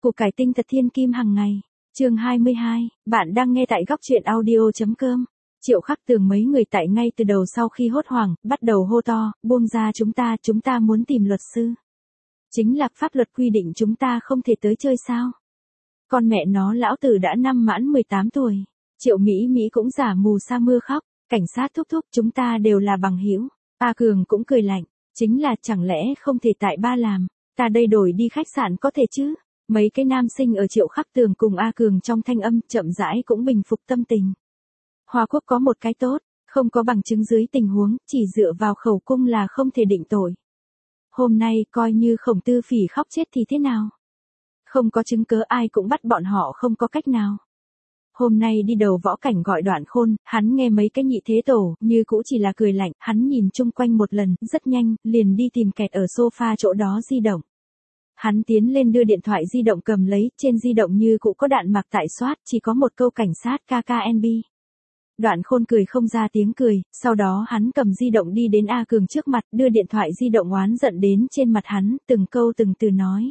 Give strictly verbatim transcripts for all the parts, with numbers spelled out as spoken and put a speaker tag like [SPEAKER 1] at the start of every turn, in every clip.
[SPEAKER 1] Củ cải tinh thật thiên kim hàng ngày. Chương hai mươi hai, bạn đang nghe tại góc truyện audio.com. Triệu Khắc Tường mấy người tại ngay từ đầu sau khi hốt hoảng, bắt đầu hô to, buông ra chúng ta, chúng ta muốn tìm luật sư. Chính là pháp luật quy định chúng ta không thể tới chơi sao? Con mẹ nó lão tử đã năm mãn mười tám tuổi. Triệu Mỹ Mỹ cũng giả mù sa mưa khóc, cảnh sát thúc thúc chúng ta đều là bằng hữu. A Cường cũng cười lạnh, chính là chẳng lẽ không thể tại ba làm, ta đây đổi đi khách sạn có thể chứ? Mấy cái nam sinh ở Triệu Khắc Tường cùng A Cường trong thanh âm chậm rãi cũng bình phục tâm tình. Hoa Quốc có một cái tốt, không có bằng chứng dưới tình huống, chỉ dựa vào khẩu cung là không thể định tội. Hôm nay coi như Khổng Tư Phỉ khóc chết thì thế nào? Không có chứng cớ ai cũng bắt bọn họ không có cách nào. Hôm nay đi đầu võ cảnh gọi Đoạn Khôn, hắn nghe mấy cái nhị thế tổ, như cũ chỉ là cười lạnh, hắn nhìn chung quanh một lần, rất nhanh, liền đi tìm kẹt ở sofa chỗ đó di động. Hắn tiến lên đưa điện thoại di động cầm lấy, trên di động như cũ có đạn mặc tại soát, chỉ có một câu cảnh sát ca ca en bê. Đoạn Khôn cười không ra tiếng cười, sau đó hắn cầm di động đi đến A Cường trước mặt, đưa điện thoại di động oán giận đến trên mặt hắn, từng câu từng từ nói.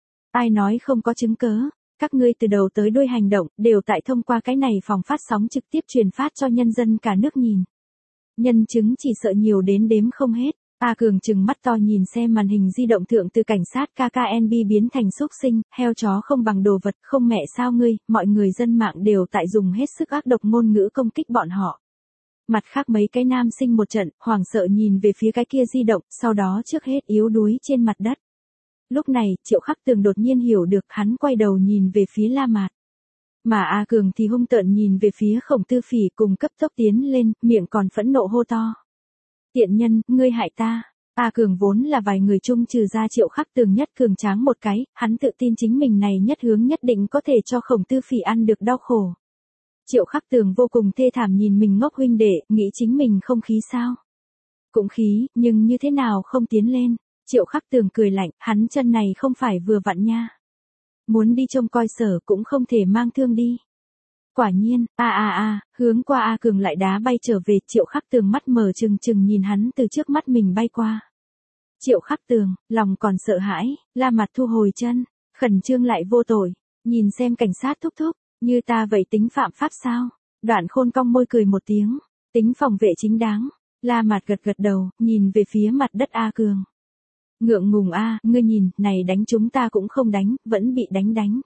[SPEAKER 1] Ai nói không có chứng cớ, các ngươi từ đầu tới đuôi hành động, đều tại thông qua cái này phòng phát sóng trực tiếp truyền phát cho nhân dân cả nước nhìn. Nhân chứng chỉ sợ nhiều đến đếm không hết. A Cường trừng mắt to nhìn xem màn hình di động thượng từ cảnh sát ca ca en bê biến thành xúc sinh, heo chó không bằng đồ vật, không mẹ sao ngươi, mọi người dân mạng đều tại dùng hết sức ác độc ngôn ngữ công kích bọn họ. Mặt khác mấy cái nam sinh một trận, hoảng sợ nhìn về phía cái kia di động, sau đó trước hết yếu đuối trên mặt đất. Lúc này, Triệu Khắc Tường đột nhiên hiểu được, hắn quay đầu nhìn về phía La Mạt. Mà A Cường thì hung tợn nhìn về phía Khổng Tư Phỉ cùng cấp tốc tiến lên, miệng còn phẫn nộ hô to. Tiện nhân, ngươi hại ta. A Cường vốn là vài người chung trừ ra Triệu Khắc Tường nhất cường tráng một cái, hắn tự tin chính mình này nhất hướng nhất định có thể cho Khổng Tư Phỉ ăn được đau khổ. Triệu Khắc Tường vô cùng thê thảm nhìn mình ngốc huynh đệ, nghĩ chính mình không khí sao? Cũng khí, nhưng như thế nào không tiến lên? Triệu Khắc Tường cười lạnh, hắn chân này không phải vừa vặn nha. Muốn đi trông coi sở cũng không thể mang thương đi. Quả nhiên, a a a, hướng qua A Cường lại đá bay trở về, Triệu Khắc Tường mắt mở trừng trừng nhìn hắn từ trước mắt mình bay qua. Triệu Khắc Tường, lòng còn sợ hãi, La Mặt thu hồi chân, khẩn trương lại vô tội, nhìn xem cảnh sát thúc thúc, như ta vậy tính phạm pháp sao? Đoạn Khôn cong môi cười một tiếng, tính phòng vệ chính đáng. La Mặt gật gật đầu, nhìn về phía mặt đất A Cường. Ngượng ngùng a, ngươi nhìn, này đánh chúng ta cũng không đánh, vẫn bị đánh đánh.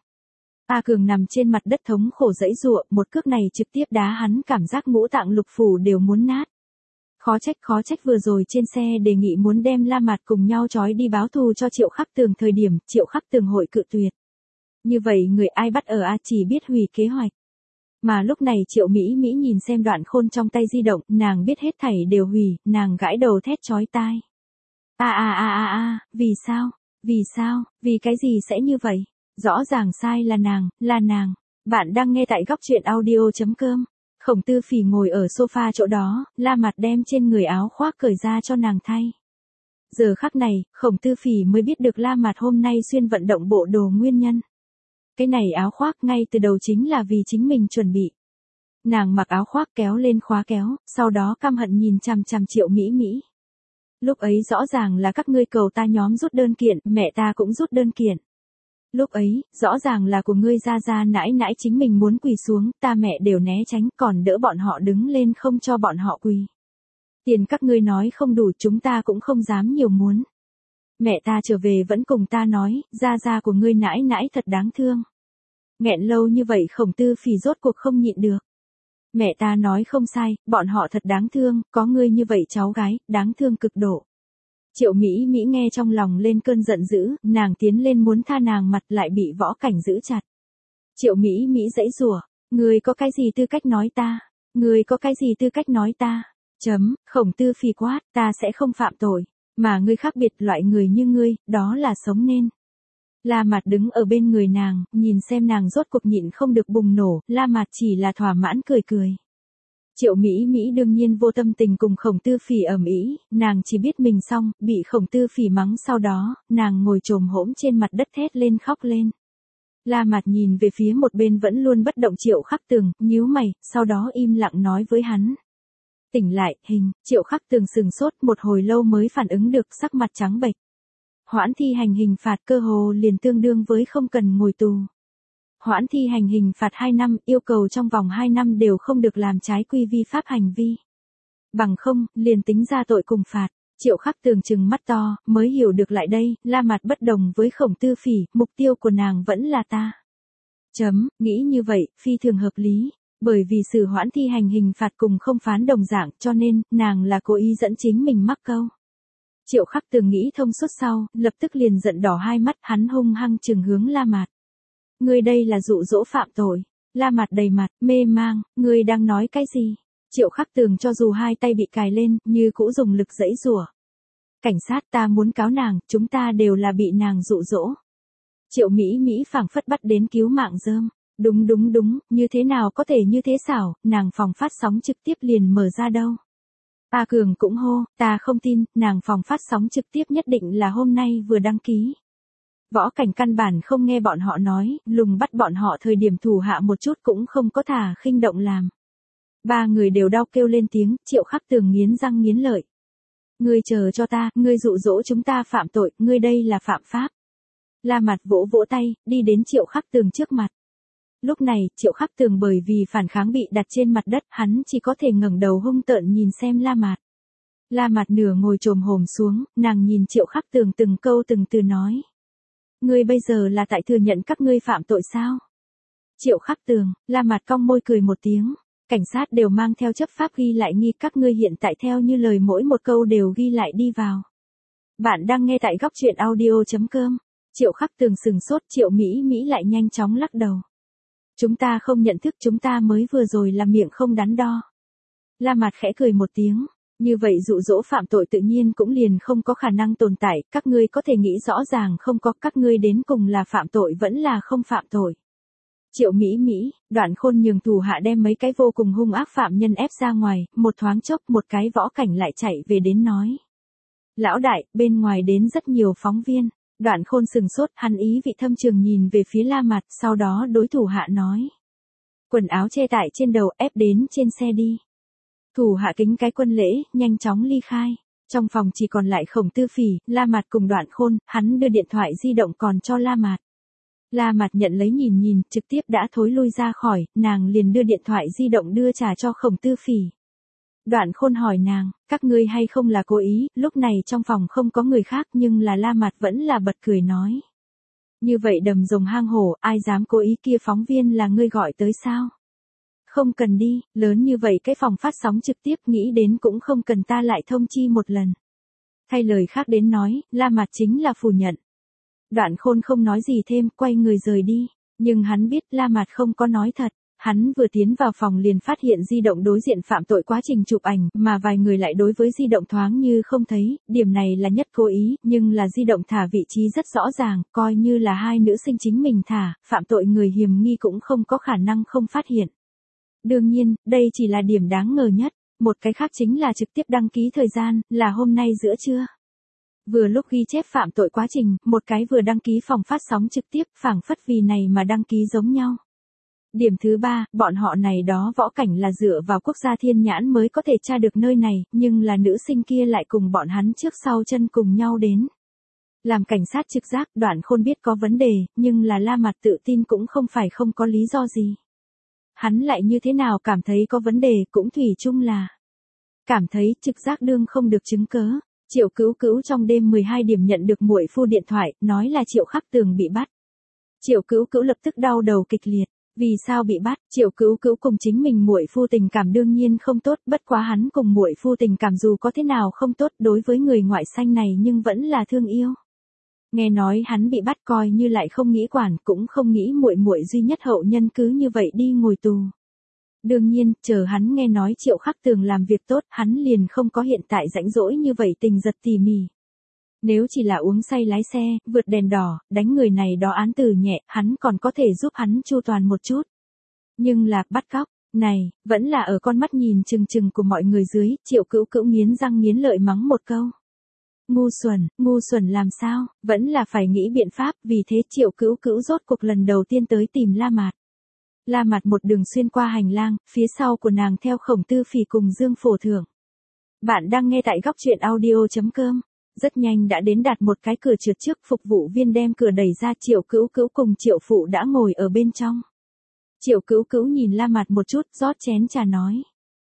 [SPEAKER 1] A Cường nằm trên mặt đất thống khổ dãy giụa, một cước này trực tiếp đá hắn cảm giác ngũ tạng lục phủ đều muốn nát. Khó trách khó trách vừa rồi trên xe đề nghị muốn đem La Mạt cùng nhau trói đi báo thù cho Triệu Khắc Tường thời điểm, Triệu Khắc Tường hội cự tuyệt. Như vậy người ai bắt ở A chỉ biết hủy kế hoạch. Mà lúc này Triệu Mỹ Mỹ nhìn xem Đoạn Khôn trong tay di động, nàng biết hết thảy đều hủy, nàng gãi đầu thét chói tai. A a a a a, vì sao? Vì sao? Vì cái gì sẽ như vậy? Rõ ràng sai là nàng, là nàng. Bạn đang nghe tại góc truyện audio.com. Khổng Tư Phỉ ngồi ở sofa chỗ đó, La Mặt đem trên người áo khoác cởi ra cho nàng thay. Giờ khắc này, Khổng Tư Phỉ mới biết được La Mặt hôm nay xuyên vận động bộ đồ nguyên nhân. Cái này áo khoác ngay từ đầu chính là vì chính mình chuẩn bị. Nàng mặc áo khoác kéo lên khóa kéo, sau đó căm hận nhìn chằm chằm Triệu Mỹ Mỹ. Lúc ấy rõ ràng là các ngươi cầu ta nhóm rút đơn kiện, mẹ ta cũng rút đơn kiện. Lúc ấy, rõ ràng là của ngươi ra ra nãi nãi chính mình muốn quỳ xuống, ta mẹ đều né tránh, còn đỡ bọn họ đứng lên không cho bọn họ quỳ. Tiền các ngươi nói không đủ, chúng ta cũng không dám nhiều muốn. Mẹ ta trở về vẫn cùng ta nói, ra ra của ngươi nãi nãi thật đáng thương. Nghẹn lâu như vậy Khổng Tư Phỉ rốt cuộc không nhịn được. Mẹ ta nói không sai, bọn họ thật đáng thương, có ngươi như vậy cháu gái, đáng thương cực độ. Triệu Mỹ Mỹ nghe trong lòng lên cơn giận dữ, nàng tiến lên muốn tha nàng mặt lại bị võ cảnh giữ chặt. Triệu Mỹ Mỹ giãy giụa, ngươi có cái gì tư cách nói ta? Ngươi có cái gì tư cách nói ta? Chấm, Khổng Tư Phỉ quát, ta sẽ không phạm tội, mà ngươi khác biệt loại người như ngươi, đó là sống nên. La Mạt đứng ở bên người nàng, nhìn xem nàng rốt cuộc nhịn không được bùng nổ, La Mạt chỉ là thỏa mãn cười cười. Triệu Mỹ Mỹ đương nhiên vô tâm tình cùng Khổng Tư Phỉ ầm ĩ, nàng chỉ biết mình xong, bị Khổng Tư Phỉ mắng sau đó, nàng ngồi chồm hổm trên mặt đất thét lên khóc lên. La Mạt nhìn về phía một bên vẫn luôn bất động Triệu Khắc Tường, nhíu mày, sau đó im lặng nói với hắn. Tỉnh lại, hình, Triệu Khắc Tường sừng sốt một hồi lâu mới phản ứng được, sắc mặt trắng bệch. Hoãn thi hành hình phạt cơ hồ liền tương đương với không cần ngồi tù. Hoãn thi hành hình phạt hai năm, yêu cầu trong vòng hai năm đều không được làm trái quy vi pháp hành vi. Bằng không, liền tính ra tội cùng phạt. Triệu Khắc Tường trừng mắt to, mới hiểu được lại đây, La Mạt bất đồng với Khổng Tư Phỉ, mục tiêu của nàng vẫn là ta. Chấm, nghĩ như vậy, phi thường hợp lý. Bởi vì xử hoãn thi hành hình phạt cùng không phán đồng dạng, cho nên, nàng là cố ý dẫn chính mình mắc câu. Triệu Khắc Tường nghĩ thông suốt sau, lập tức liền giận đỏ hai mắt, hắn hung hăng trừng hướng La Mạt. Ngươi đây là dụ dỗ phạm tội. La Mạt đầy mặt, mê mang, ngươi đang nói cái gì? Triệu Khắc Tường cho dù hai tay bị cài lên, như cũ dùng lực giãy giụa. Cảnh sát, ta muốn cáo nàng, chúng ta đều là bị nàng dụ dỗ. Triệu Mỹ Mỹ phảng phất bắt đến cứu mạng rơm. Đúng đúng đúng, như thế nào có thể như thế xảo, nàng phòng phát sóng trực tiếp liền mở ra đâu. A Cường cũng hô, ta không tin, nàng phòng phát sóng trực tiếp nhất định là hôm nay vừa đăng ký. Võ Cảnh căn bản không nghe bọn họ nói, lùng bắt bọn họ thời điểm thủ hạ một chút cũng không có thả khinh động làm. Ba người đều đau kêu lên tiếng, Triệu Khắc Tường nghiến răng nghiến lợi. Ngươi chờ cho ta, ngươi dụ dỗ chúng ta phạm tội, ngươi đây là phạm pháp. La Mạt vỗ vỗ tay, đi đến Triệu Khắc Tường trước mặt. Lúc này, Triệu Khắc Tường bởi vì phản kháng bị đặt trên mặt đất, hắn chỉ có thể ngẩng đầu hung tợn nhìn xem La Mạt. La Mạt nửa ngồi chồm hổm xuống, nàng nhìn Triệu Khắc Tường từng câu từng từ nói. Ngươi bây giờ là tại thừa nhận các ngươi phạm tội sao? Triệu Khắc Tường, La Mạt cong môi cười một tiếng. Cảnh sát đều mang theo chấp pháp ghi lại nghi, các ngươi hiện tại theo như lời mỗi một câu đều ghi lại đi vào. Bạn đang nghe tại góc truyện audio chấm com. Triệu Khắc Tường sừng sốt, Triệu Mỹ Mỹ lại nhanh chóng lắc đầu. Chúng ta không nhận thức, chúng ta mới vừa rồi là miệng không đắn đo. La Mạt khẽ cười một tiếng. Như vậy dụ dỗ phạm tội tự nhiên cũng liền không có khả năng tồn tại, các ngươi có thể nghĩ rõ ràng không có, các ngươi đến cùng là phạm tội vẫn là không phạm tội. Triệu Mỹ Mỹ, Đoạn Khôn nhường thủ hạ đem mấy cái vô cùng hung ác phạm nhân ép ra ngoài, một thoáng chốc một cái Võ Cảnh lại chạy về đến nói. Lão đại, bên ngoài đến rất nhiều phóng viên. Đoạn Khôn sừng sốt, hắn ý vị thâm trường nhìn về phía La Mạt, sau đó đối thủ hạ nói. Quần áo che tại trên đầu, ép đến trên xe đi. Thủ hạ kính cái quân lễ, nhanh chóng ly khai. Trong phòng chỉ còn lại Khổng Tư Phỉ, La Mạt cùng Đoạn Khôn, hắn đưa điện thoại di động còn cho La Mạt. La Mạt nhận lấy nhìn nhìn, trực tiếp đã thối lui ra khỏi, nàng liền đưa điện thoại di động đưa trả cho Khổng Tư Phỉ. Đoạn Khôn hỏi nàng, các ngươi hay không là cố ý, lúc này trong phòng không có người khác nhưng là La Mạt vẫn là bật cười nói. Như vậy đầm rồng hang hổ, ai dám cố ý, kia phóng viên là ngươi gọi tới sao? Không cần đi, lớn như vậy cái phòng phát sóng trực tiếp nghĩ đến cũng không cần ta lại thông chi một lần. Thay lời khác đến nói, La Mạt chính là phủ nhận. Đoạn Khôn không nói gì thêm, quay người rời đi, nhưng hắn biết La Mạt không có nói thật. Hắn vừa tiến vào phòng liền phát hiện di động đối diện phạm tội quá trình chụp ảnh, mà vài người lại đối với di động thoáng như không thấy, điểm này là nhất cố ý, nhưng là di động thả vị trí rất rõ ràng, coi như là hai nữ sinh chính mình thả, phạm tội người hiểm nghi cũng không có khả năng không phát hiện. Đương nhiên, đây chỉ là điểm đáng ngờ nhất, một cái khác chính là trực tiếp đăng ký thời gian, là hôm nay giữa trưa. Vừa lúc ghi chép phạm tội quá trình, một cái vừa đăng ký phòng phát sóng trực tiếp, phảng phất vì này mà đăng ký giống nhau. Điểm thứ ba, bọn họ này đó Võ Cảnh là dựa vào quốc gia thiên nhãn mới có thể tra được nơi này, nhưng là nữ sinh kia lại cùng bọn hắn trước sau chân cùng nhau đến. Làm cảnh sát trực giác, Đoạn Khôn biết có vấn đề, nhưng là La Mạt tự tin cũng không phải không có lý do gì. Hắn lại như thế nào cảm thấy có vấn đề, cũng thủy chung là cảm thấy trực giác đương không được chứng cớ. Triệu Cữu Cữu trong đêm mười hai điểm nhận được muội phu điện thoại, nói là Triệu Khắc Tường bị bắt. Triệu Cữu Cữu lập tức đau đầu kịch liệt. Vì sao bị bắt? Triệu Cữu Cữu cùng chính mình muội phu tình cảm đương nhiên không tốt, bất quá hắn cùng muội phu tình cảm dù có thế nào không tốt, đối với người ngoại xanh này nhưng vẫn là thương yêu. Nghe nói hắn bị bắt, coi như lại không nghĩ quản, cũng không nghĩ muội muội duy nhất hậu nhân cứ như vậy đi ngồi tù. Đương nhiên, chờ hắn nghe nói Triệu Khắc Tường làm việc tốt, hắn liền không có hiện tại rãnh rỗi như vậy tình giật tỉ mỉ. Nếu chỉ là uống say lái xe, vượt đèn đỏ, đánh người này đó án tử nhẹ, hắn còn có thể giúp hắn chu toàn một chút. Nhưng là, bắt cóc, này, vẫn là ở con mắt nhìn chừng chừng của mọi người dưới, Triệu Cữu Cữu nghiến răng nghiến lợi mắng một câu. Ngu xuẩn, ngu xuẩn làm sao, vẫn là phải nghĩ biện pháp, vì thế Triệu Cữu Cữu rốt cuộc lần đầu tiên tới tìm La Mạt. La Mạt một đường xuyên qua hành lang, phía sau của nàng theo Khổng Tư Phỉ cùng Dương Phổ Thưởng. Bạn đang nghe tại góc truyện audio chấm com. Rất nhanh đã đến đạt một cái cửa trượt trước, phục vụ viên đem cửa đẩy ra, Triệu Cữu Cữu cùng Triệu Phụ đã ngồi ở bên trong. Triệu Cữu Cữu nhìn La Mạt một chút, rót chén trà nói.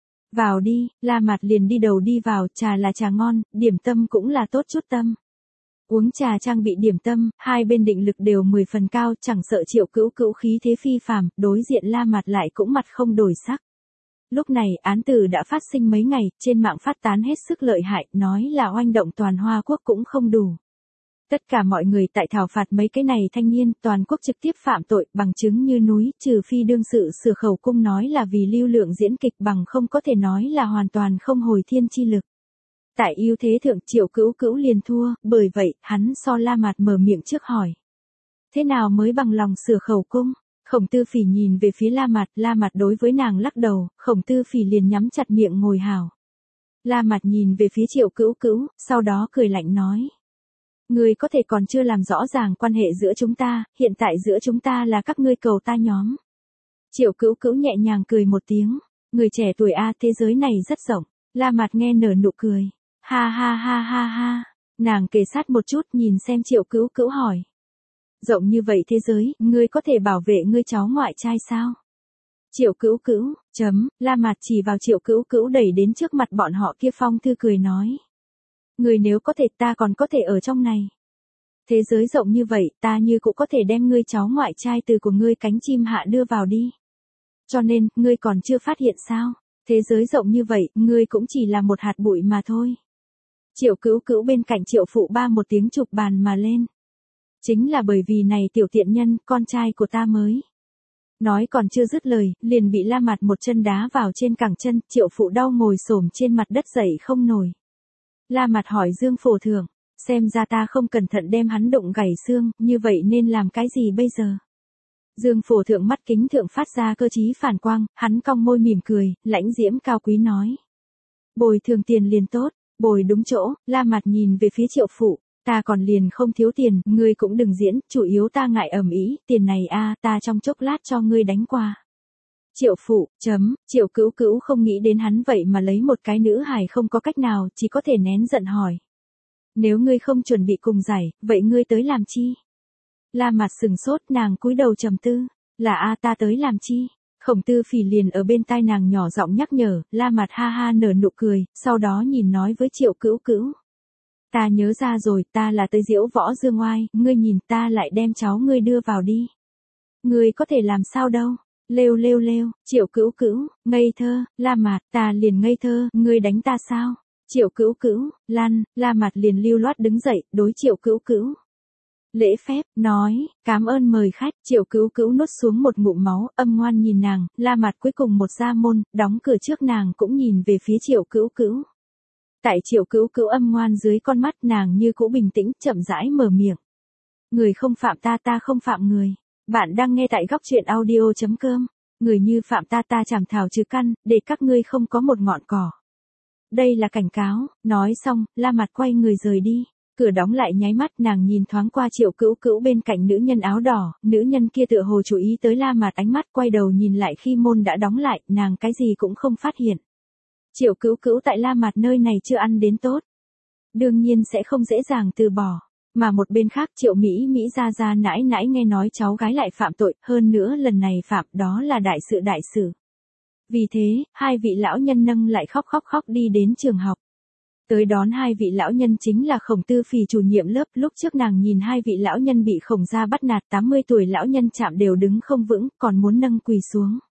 [SPEAKER 1] Vào đi, La Mạt liền đi đầu đi vào, trà là trà ngon, điểm tâm cũng là tốt chút tâm. Uống trà trang bị điểm tâm, hai bên định lực đều mười phần cao, chẳng sợ Triệu Cữu Cữu khí thế phi phàm, đối diện La Mạt lại cũng mặt không đổi sắc. Lúc này, án tử đã phát sinh mấy ngày, trên mạng phát tán hết sức lợi hại, nói là oanh động toàn Hoa Quốc cũng không đủ. Tất cả mọi người tại thảo phạt mấy cái này thanh niên, toàn quốc trực tiếp phạm tội, bằng chứng như núi, trừ phi đương sự sửa khẩu cung nói là vì lưu lượng diễn kịch, bằng không có thể nói là hoàn toàn không hồi thiên chi lực. Tại ưu thế thượng, Triệu Cữu Cữu liền thua, bởi vậy, hắn so La Mạt mở miệng trước hỏi. Thế nào mới bằng lòng sửa khẩu cung? Khổng Tư Phỉ nhìn về phía La Mạt, La Mạt đối với nàng lắc đầu, Khổng Tư Phỉ liền nhắm chặt miệng ngồi hào. La Mạt nhìn về phía Triệu Cữu Cữu, sau đó cười lạnh nói. Ngươi có thể còn chưa làm rõ ràng quan hệ giữa chúng ta, hiện tại giữa chúng ta là các ngươi cầu ta nhóm. Triệu Cữu Cữu nhẹ nhàng cười một tiếng, người trẻ tuổi a, thế giới này rất rộng. La Mạt nghe nở nụ cười, ha ha ha ha ha, nàng kề sát một chút nhìn xem Triệu Cữu Cữu hỏi. Rộng như vậy thế giới, ngươi có thể bảo vệ ngươi cháu ngoại trai sao? Triệu Cữu Cữu, chấm, La Mạt chỉ vào Triệu Cữu Cữu đẩy đến trước mặt bọn họ kia phong thư cười nói. Người nếu có thể ta còn có thể ở trong này. Thế giới rộng như vậy, ta như cũng có thể đem ngươi cháu ngoại trai từ của ngươi cánh chim hạ đưa vào đi. Cho nên, ngươi còn chưa phát hiện sao? Thế giới rộng như vậy, ngươi cũng chỉ là một hạt bụi mà thôi. Triệu Cữu Cữu bên cạnh Triệu Phụ ba một tiếng chụp bàn mà lên. Chính là bởi vì này tiểu tiện nhân, con trai của ta mới. Nói còn chưa dứt lời, liền bị La Mạt một chân đá vào trên cẳng chân, Triệu Phụ đau ngồi xổm trên mặt đất dậy không nổi. La Mạt hỏi Dương Phổ Thượng, xem ra ta không cẩn thận đem hắn đụng gãy xương, như vậy nên làm cái gì bây giờ? Dương Phổ Thượng mắt kính thượng phát ra cơ trí phản quang, hắn cong môi mỉm cười, lãnh diễm cao quý nói. Bồi thường tiền liền tốt, bồi đúng chỗ, La Mạt nhìn về phía Triệu Phụ. Ta còn liền không thiếu tiền, ngươi cũng đừng diễn, chủ yếu ta ngại ầm ĩ, tiền này a, ta trong chốc lát cho ngươi đánh qua. Triệu Phụ, chấm, Triệu Cữu Cữu không nghĩ đến hắn vậy mà lấy một cái nữ hài không có cách nào, chỉ có thể nén giận hỏi. Nếu ngươi không chuẩn bị cùng giải, vậy ngươi tới làm chi? La Mạt sừng sốt, nàng cúi đầu trầm tư, là a ta tới làm chi? Khổng Tư Phỉ liền ở bên tai nàng nhỏ giọng nhắc nhở, La Mạt ha ha nở nụ cười, sau đó nhìn nói với Triệu Cữu Cữu. Ta nhớ ra rồi, ta là tới diễu võ dương oai, ngươi nhìn ta lại đem cháu ngươi đưa vào đi. Ngươi có thể làm sao đâu, lêu lêu lêu, Triệu Cữu Cữu, ngây thơ, La Mạt, ta liền ngây thơ, ngươi đánh ta sao? Triệu Cữu Cữu, lăn, La Mạt liền lưu loát đứng dậy, đối Triệu Cữu Cữu. Lễ phép, nói, cảm ơn mời khách, Triệu Cữu Cữu nuốt xuống một ngụm máu, âm ngoan nhìn nàng, La Mạt cuối cùng một ra môn, đóng cửa trước nàng cũng nhìn về phía Triệu Cữu Cữu. Tại Triệu Cữu Cữu âm ngoan dưới con mắt nàng như cũ bình tĩnh, chậm rãi mở miệng. Người không phạm ta ta không phạm người. Bạn đang nghe tại góc truyện audio chấm com. Người như phạm ta ta chảm thảo trừ căn, để các ngươi không có một ngọn cỏ. Đây là cảnh cáo, nói xong, La Mạt quay người rời đi. Cửa đóng lại nháy mắt nàng nhìn thoáng qua Triệu Cữu Cữu bên cạnh nữ nhân áo đỏ, nữ nhân kia tựa hồ chú ý tới La Mạt ánh mắt quay đầu nhìn lại khi môn đã đóng lại, nàng cái gì cũng không phát hiện. Triệu Cữu Cữu tại La Mạt nơi này chưa ăn đến tốt. Đương nhiên sẽ không dễ dàng từ bỏ. Mà một bên khác Triệu Mỹ Mỹ ra ra nãi nãi nghe nói cháu gái lại phạm tội, hơn nữa lần này phạm đó là đại sự đại sự. Vì thế, hai vị lão nhân nâng lại khóc khóc khóc đi đến trường học. Tới đón hai vị lão nhân chính là Khổng Tư Phỉ chủ nhiệm lớp, lúc trước nàng nhìn hai vị lão nhân bị Khổng gia bắt nạt, tám mươi tuổi lão nhân chạm đều đứng không vững, còn muốn nâng quỳ xuống.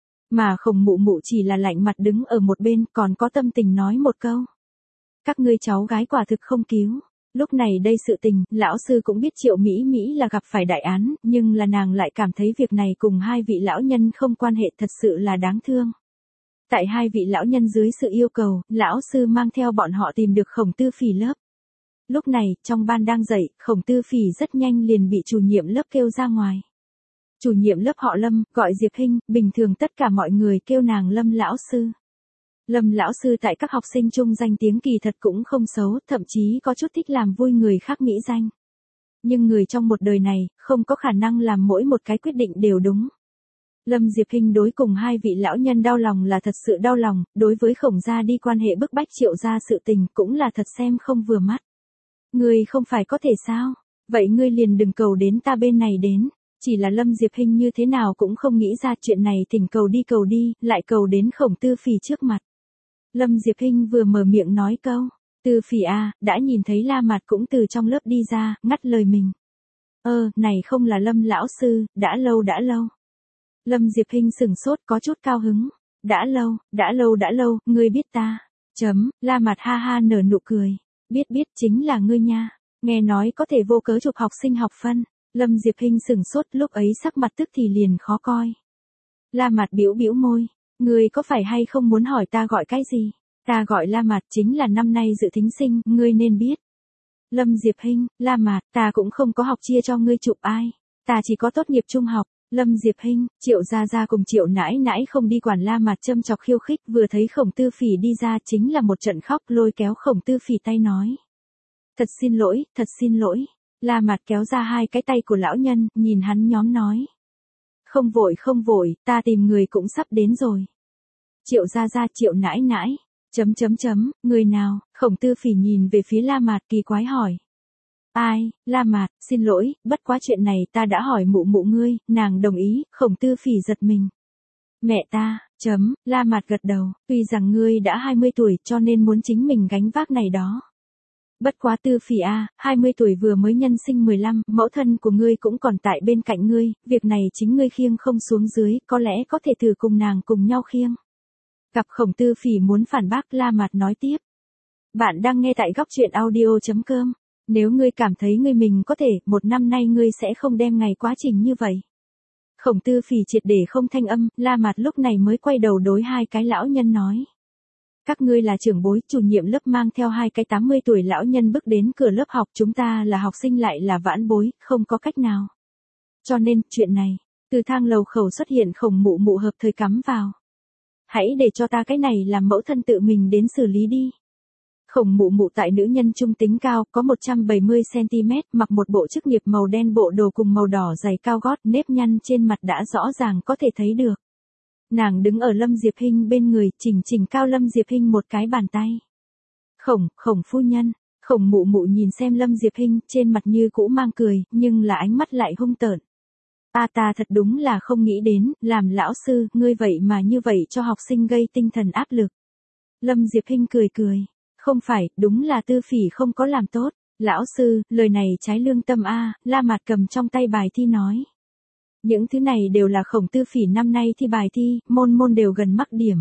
[SPEAKER 1] Mà Khổng mụ mụ chỉ là lạnh mặt đứng ở một bên, còn có tâm tình nói một câu. Các ngươi cháu gái quả thực không cứu. Lúc này đây sự tình, lão sư cũng biết Triệu Mỹ Mỹ là gặp phải đại án, nhưng là nàng lại cảm thấy việc này cùng hai vị lão nhân không quan hệ, thật sự là đáng thương. Tại hai vị lão nhân dưới sự yêu cầu, lão sư mang theo bọn họ tìm được Khổng Tư Phỉ lớp. Lúc này, trong ban đang dạy, Khổng Tư Phỉ rất nhanh liền bị chủ nhiệm lớp kêu ra ngoài. Chủ nhiệm lớp họ Lâm, gọi Diệp Hinh, bình thường tất cả mọi người kêu nàng Lâm lão sư. Lâm lão sư tại các học sinh chung danh tiếng kỳ thật cũng không xấu, thậm chí có chút thích làm vui người khác mỹ danh. Nhưng người trong một đời này, không có khả năng làm mỗi một cái quyết định đều đúng. Lâm Diệp Hinh đối cùng hai vị lão nhân đau lòng là thật sự đau lòng, đối với Khổng gia đi quan hệ bức bách Triệu gia sự tình cũng là thật xem không vừa mắt. Ngươi không phải có thể sao? Vậy ngươi liền đừng cầu đến ta bên này đến. Chỉ là Lâm Diệp Hinh như thế nào cũng không nghĩ ra chuyện này, thỉnh cầu đi cầu đi, lại cầu đến Khổng Tư Phỉ trước mặt. Lâm Diệp Hinh vừa mở miệng nói câu, Tư Phỉ a, đã nhìn thấy La Mạt cũng từ trong lớp đi ra, ngắt lời mình. Ơ, này không là Lâm lão sư, đã lâu đã lâu. Lâm Diệp Hinh sừng sốt có chút cao hứng. Đã lâu, đã lâu đã lâu, ngươi biết ta. Chấm, La Mạt ha ha nở nụ cười. Biết biết chính là ngươi nha. Nghe nói có thể vô cớ chụp học sinh học phân. Lâm Diệp Hinh sừng sốt, lúc ấy sắc mặt tức thì liền khó coi. La Mạt bĩu bĩu môi. Ngươi có phải hay không muốn hỏi ta gọi cái gì? Ta gọi La Mạt, chính là năm nay dự thính sinh, ngươi nên biết. Lâm Diệp Hinh, La Mạt, ta cũng không có học chia cho ngươi chụp ai. Ta chỉ có tốt nghiệp trung học. Lâm Diệp Hinh, Triệu Gia Gia cùng Triệu nãi nãi không đi quản La Mạt châm chọc khiêu khích, vừa thấy Khổng Tư Phỉ đi ra chính là một trận khóc, lôi kéo Khổng Tư Phỉ tay nói. Thật xin lỗi, thật xin lỗi. La Mạt kéo ra hai cái tay của lão nhân, nhìn hắn nhóm nói. Không vội không vội, ta tìm người cũng sắp đến rồi. Triệu Gia Gia, Triệu nãi nãi. Chấm chấm chấm, người nào? Khổng Tư Phỉ nhìn về phía La Mạt kỳ quái hỏi. Ai? La Mạt, xin lỗi, bất quá chuyện này ta đã hỏi mụ mụ ngươi, nàng đồng ý. Khổng Tư Phỉ giật mình. Mẹ ta, chấm, La Mạt gật đầu, tuy rằng ngươi đã hai mươi tuổi cho nên muốn chính mình gánh vác này đó. Bất quá Tư Phỉ a, hai mươi tuổi vừa mới nhân sinh mười lăm, mẫu thân của ngươi cũng còn tại bên cạnh ngươi, việc này chính ngươi khiêng không xuống dưới, có lẽ có thể thử cùng nàng cùng nhau khiêng. Gặp Khổng Tư Phỉ muốn phản bác, La Mạt nói tiếp. Bạn đang nghe tại góc truyện audio chấm com. Nếu ngươi cảm thấy ngươi mình có thể, một năm nay ngươi sẽ không đem ngày quá trình như vậy. Khổng Tư Phỉ triệt để không thanh âm, La Mạt lúc này mới quay đầu đối hai cái lão nhân nói. Các ngươi là trưởng bối, chủ nhiệm lớp mang theo hai cái tám mươi tuổi lão nhân bước đến cửa lớp học, chúng ta là học sinh lại là vãn bối, không có cách nào. Cho nên, chuyện này, từ thang lầu khẩu xuất hiện Khổng mụ mụ hợp thời cắm vào. Hãy để cho ta cái này làm mẫu thân tự mình đến xử lý đi. Khổng mụ mụ tại nữ nhân trung tính cao, có một trăm bảy mươi xăng ti mét, mặc một bộ chức nghiệp màu đen bộ đồ cùng màu đỏ giày cao gót, nếp nhăn trên mặt đã rõ ràng có thể thấy được. Nàng đứng ở Lâm Diệp Hinh bên người, chỉnh chỉnh cao Lâm Diệp Hinh một cái bàn tay. Khổng, khổng phu nhân, Khổng mụ mụ nhìn xem Lâm Diệp Hinh, trên mặt như cũ mang cười, nhưng là ánh mắt lại hung tợn. Ta ta thật đúng là không nghĩ đến, làm lão sư, ngươi vậy mà như vậy cho học sinh gây tinh thần áp lực. Lâm Diệp Hinh cười cười. Không phải, đúng là Tư Phỉ không có làm tốt. Lão sư, lời này trái lương tâm a. La Mạt cầm trong tay bài thi nói. Những thứ này đều là Khổng Tư Phỉ năm nay thi bài thi, môn môn đều gần mắc điểm.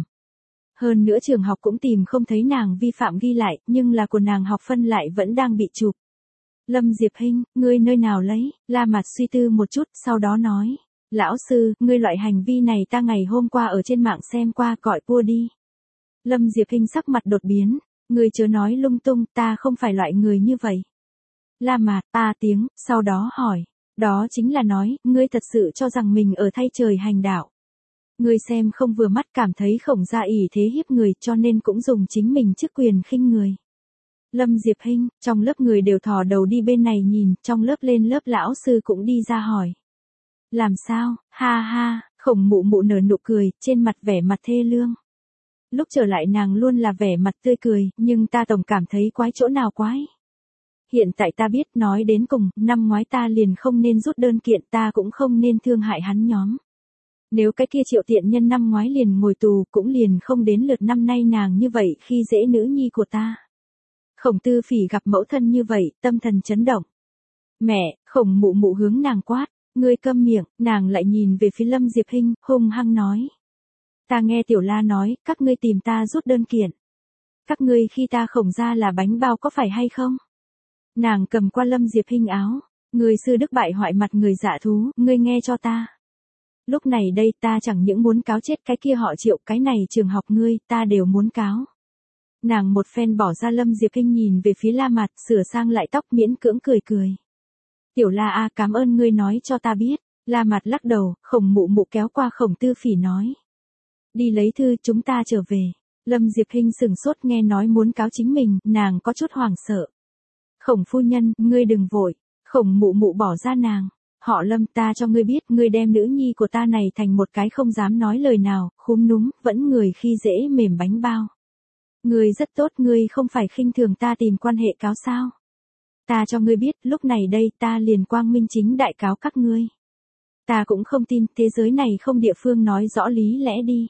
[SPEAKER 1] Hơn nữa trường học cũng tìm không thấy nàng vi phạm ghi lại, nhưng là của nàng học phân lại vẫn đang bị chụp. Lâm Diệp Hinh, ngươi nơi nào lấy? La Mạt suy tư một chút, sau đó nói. Lão sư, ngươi loại hành vi này ta ngày hôm qua ở trên mạng xem qua, gọi cua đi. Lâm Diệp Hinh sắc mặt đột biến. Ngươi chớ nói lung tung, ta không phải loại người như vậy. La Mạt, ta tiếng, sau đó hỏi. Đó chính là nói, ngươi thật sự cho rằng mình ở thay trời hành đạo. Ngươi xem không vừa mắt, cảm thấy Khổng gia ỷ thế hiếp người cho nên cũng dùng chính mình chức quyền khinh người. Lâm Diệp Hinh, trong lớp người đều thò đầu đi bên này nhìn, trong lớp lên lớp lão sư cũng đi ra hỏi. Làm sao, ha ha, Khổng mụ mụ nở nụ cười, trên mặt vẻ mặt thê lương. Lúc trở lại nàng luôn là vẻ mặt tươi cười, nhưng ta tổng cảm thấy quái chỗ nào quái. Hiện tại ta biết, nói đến cùng, năm ngoái ta liền không nên rút đơn kiện, ta cũng không nên thương hại hắn nhóm. Nếu cái kia Triệu tiện nhân năm ngoái liền ngồi tù, cũng liền không đến lượt năm nay nàng như vậy khi dễ nữ nhi của ta. Khổng Tư Phỉ gặp mẫu thân như vậy, tâm thần chấn động. Mẹ, Khổng mụ mụ hướng nàng quát, ngươi câm miệng, nàng lại nhìn về phía Lâm Diệp Hinh, hung hăng nói. Ta nghe Tiểu La nói, các ngươi tìm ta rút đơn kiện. Các ngươi khi ta Khổng gia là bánh bao có phải hay không? Nàng cầm qua Lâm Diệp Hinh áo. Người sư đức bại hoại mặt người dạ thú, ngươi nghe cho ta. Lúc này đây ta chẳng những muốn cáo chết cái kia họ Triệu, cái này trường học ngươi, ta đều muốn cáo. Nàng một phen bỏ ra Lâm Diệp Hinh nhìn về phía La Mạt, sửa sang lại tóc miễn cưỡng cười cười. Tiểu La a, cảm ơn ngươi nói cho ta biết. La Mạt lắc đầu, Khổng mụ mụ kéo qua Khổng Tư Phỉ nói. Đi lấy thư, chúng ta trở về. Lâm Diệp Hinh sừng sốt nghe nói muốn cáo chính mình, nàng có chút hoảng sợ. Khổng phu nhân, ngươi đừng vội. Khổng mụ mụ bỏ ra nàng. Họ Lâm, ta cho ngươi biết, ngươi đem nữ nhi của ta này thành một cái không dám nói lời nào, khúm núm, vẫn người khi dễ mềm bánh bao. Ngươi rất tốt, ngươi không phải khinh thường ta tìm quan hệ cáo sao? Ta cho ngươi biết, lúc này đây ta liền quang minh chính đại cáo các ngươi. Ta cũng không tin, thế giới này không địa phương nói rõ lý lẽ đi.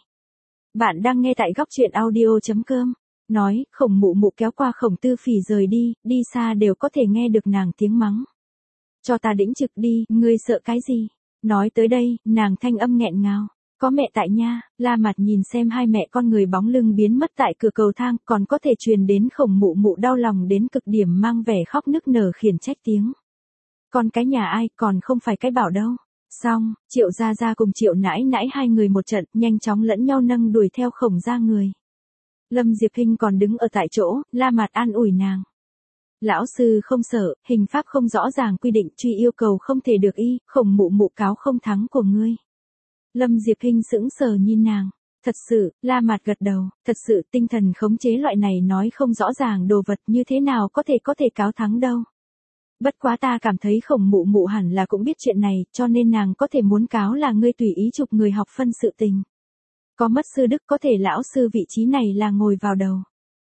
[SPEAKER 1] Bạn đang nghe tại góc truyện audio chấm com. Nói, Khổng Mụ Mụ kéo qua Khổng Tư Phỉ rời đi, đi xa đều có thể nghe được nàng tiếng mắng. Cho ta đĩnh trực đi, ngươi sợ cái gì? Nói tới đây, nàng thanh âm nghẹn ngào. Có mẹ tại nha, La Mặt nhìn xem hai mẹ con người bóng lưng biến mất tại cửa cầu thang, còn có thể truyền đến Khổng Mụ Mụ đau lòng đến cực điểm mang vẻ khóc nức nở khiển trách tiếng. Con cái nhà ai, còn không phải cái bảo đâu. Xong, Triệu Gia Gia cùng Triệu Nãi Nãi hai người một trận, nhanh chóng lẫn nhau nâng đuổi theo Khổng gia người. Lâm Diệp Hinh còn đứng ở tại chỗ, La Mặt an ủi nàng. Lão sư không sợ, hình pháp không rõ ràng quy định truy yêu cầu không thể được y, Khổng Mụ Mụ cáo không thắng của ngươi. Lâm Diệp Hinh sững sờ nhìn nàng. Thật sự, La Mạt gật đầu, thật sự tinh thần khống chế loại này nói không rõ ràng đồ vật như thế nào có thể có thể cáo thắng đâu. Bất quá ta cảm thấy Khổng Mụ Mụ hẳn là cũng biết chuyện này, cho nên nàng có thể muốn cáo là ngươi tùy ý chụp người học phân sự tình. Có mất sư đức có thể lão sư vị trí này là ngồi vào đầu.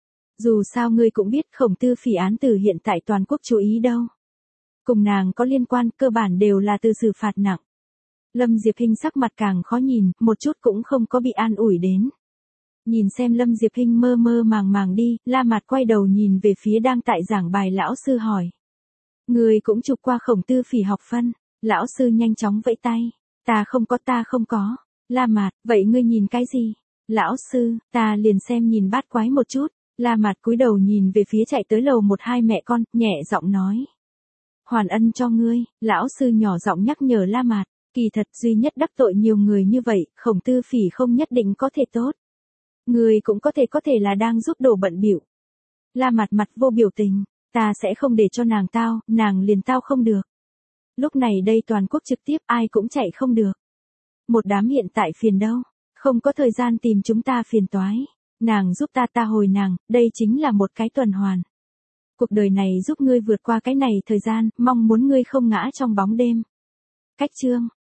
[SPEAKER 1] Dù sao ngươi cũng biết Khổng Tư Phỉ án tử hiện tại toàn quốc chú ý đâu. Cùng nàng có liên quan cơ bản đều là từ xử phạt nặng. Lâm Diệp Hinh sắc mặt càng khó nhìn, một chút cũng không có bị an ủi đến. Nhìn xem Lâm Diệp Hinh mơ mơ màng màng đi, La Mạt quay đầu nhìn về phía đang tại giảng bài lão sư hỏi. Người cũng chụp qua Khổng Tư Phỉ học phân, lão sư nhanh chóng vẫy tay. Ta không có ta không có. La Mạt, vậy ngươi nhìn cái gì? Lão sư, ta liền xem nhìn bát quái một chút. La Mạt cúi đầu nhìn về phía chạy tới lầu một hai mẹ con, nhẹ giọng nói. Hoàn ân cho ngươi, lão sư nhỏ giọng nhắc nhở La Mạt. Kỳ thật duy nhất đắc tội nhiều người như vậy, Khổng Tư Phỉ không nhất định có thể tốt. Người cũng có thể có thể là đang giúp đổ bận bịu. La Mặt mặt vô biểu tình, ta sẽ không để cho nàng tao, nàng liền tao không được. Lúc này đây toàn quốc trực tiếp ai cũng chạy không được. Một đám hiện tại phiền đâu, không có thời gian tìm chúng ta phiền toái. Nàng giúp ta ta hồi nàng, đây chính là một cái tuần hoàn. Cuộc đời này giúp ngươi vượt qua cái này thời gian, mong muốn ngươi không ngã trong bóng đêm. Cách chương